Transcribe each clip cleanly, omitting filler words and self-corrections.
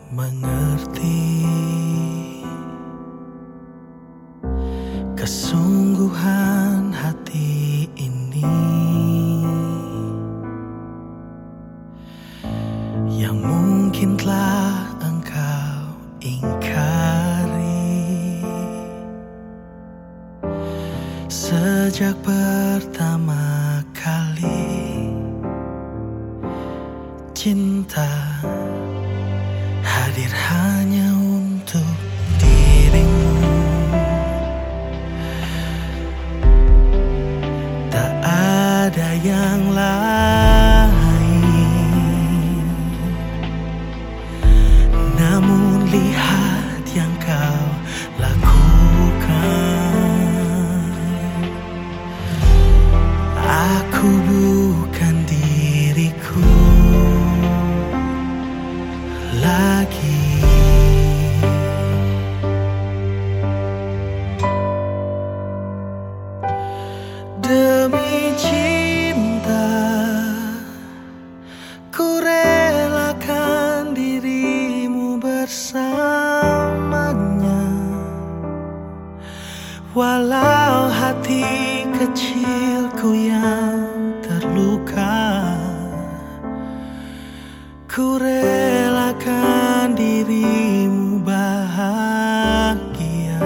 mengerti kesungguhan hati ini yang mungkin telah engkau ingkari sejak pertama kali cinta hadir hanya untuk dirimu. Tak ada yang lain. Namun lihat yang kau lakukan. Aku bukan diriku lagi. Demi cinta, ku relakan dirimu bersamanya. Walau hati kecilku yang terluka, ku relakan dirimu bahagia.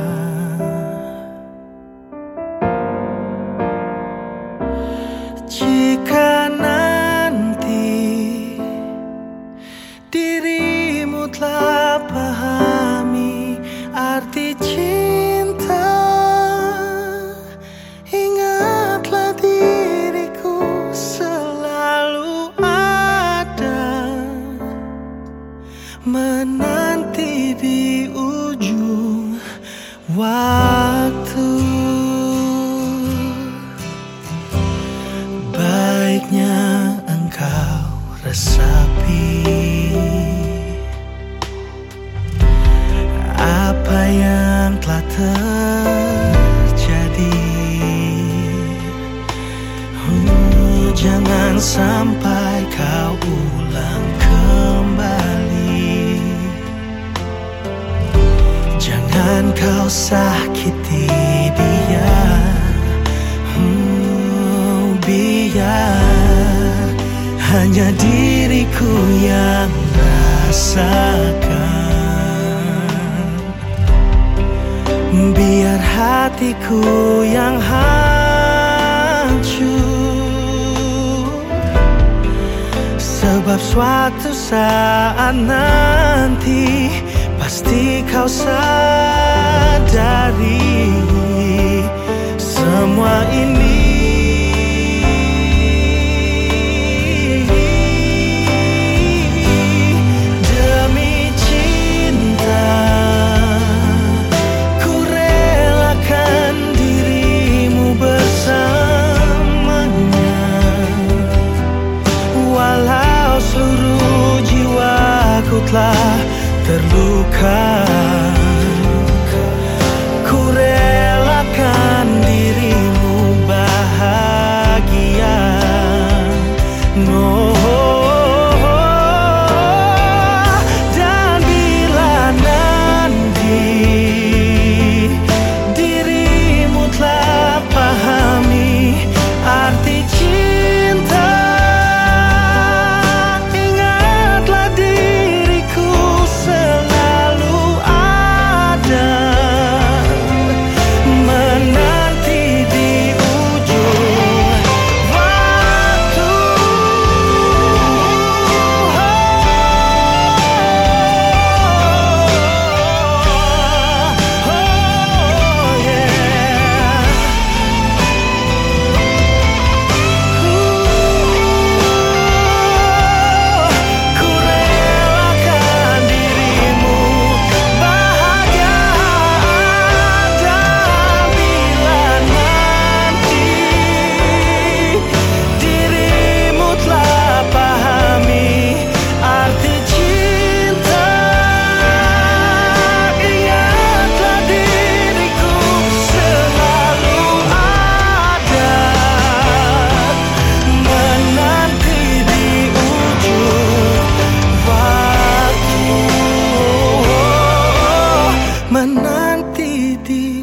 Jika nanti dirimu telah pahami arti cinta, ingatlah diriku selalu ada, menanti di ujung waktu. Baiknya engkau resapi apa yang telah terjadi. Jangan sampai kau ulang kembali. Jangan kau sakiti dia. Biar hanya diriku yang rasakan. Biar hatiku yang hancur. Sebab suatu saat nanti pasti kau sadari semua ini telah terluka. Ku relakan dirimu bahagia. No. Dan bila nanti dirimu telah pahami arti cinta, selalu ada. hati